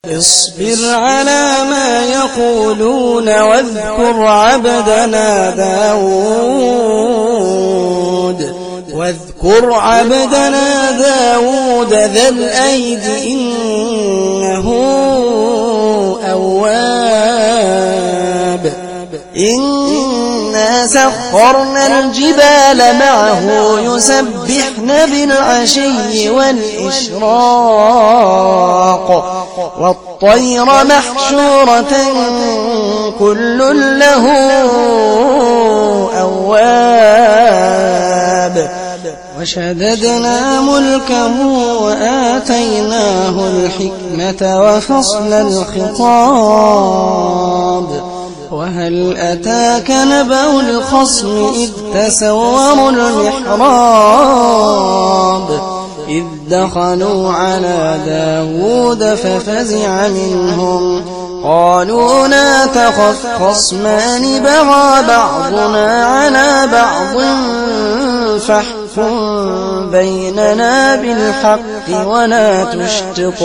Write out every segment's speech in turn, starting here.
اصبر على ما يقولون واذكر عبدنا داود ذا الأيد إنه أواب. إنا سخرنا الجبال معه يسبحن بالعشي والإشراق والطير محشورة كل له أواب. وشددنا ملكه وآتيناه الحكمة وفصل الخطاب. وهل أتاك نبأ الخصم إذ تسوروا المحراب إذ دخلوا على داود ففزع منهم قالوا لا تخف خصمان بغى بعضنا على بعض فاحكم بيننا بالحق ولا تشطط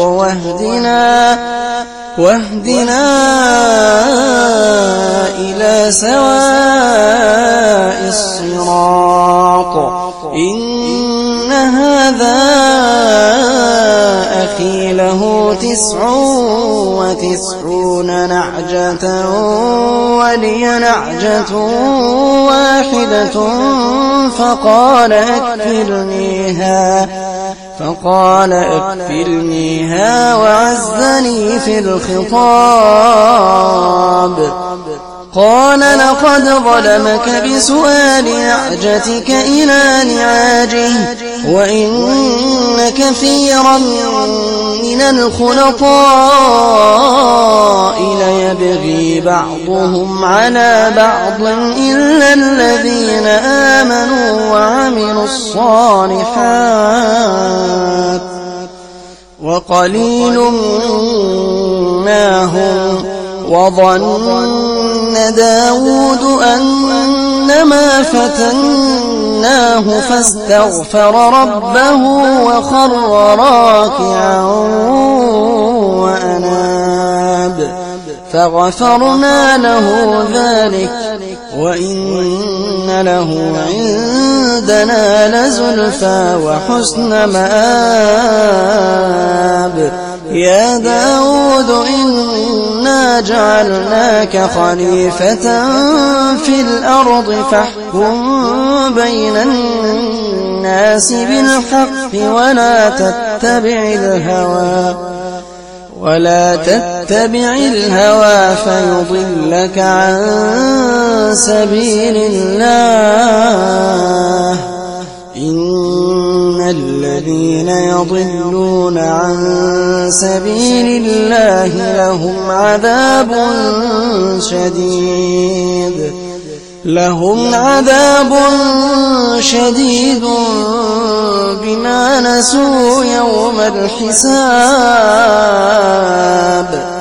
واهدنا إلى سواء الصراط. إن هذا أخي له 99 نعجة ولي نعجة واحدة فقال أكفلنيها وعزني في الخطاب. قال لقد ظلمك بسؤال نعجتك إلى نعاجه وإن كثيرا من الخلطاء ليبغي بعضهم على بعض إلا الذين آمنوا وعملوا الصالحات وقليل ما هم. وظن داود أنما فتناه فاستغفر ربه وخر راكعا وأناب فغفرنا له ذلك وإن له عندنا لزلفى وحسن مآب. يا داود إنا جعلناك خليفة في الأرض فاحكم بين الناس بالحق ولا تتبع الهوى فيضلك عن سبيل الله. إن الذين يضلون عن سبيل الله لهم عذاب شديد بما نسوا يوم الحساب.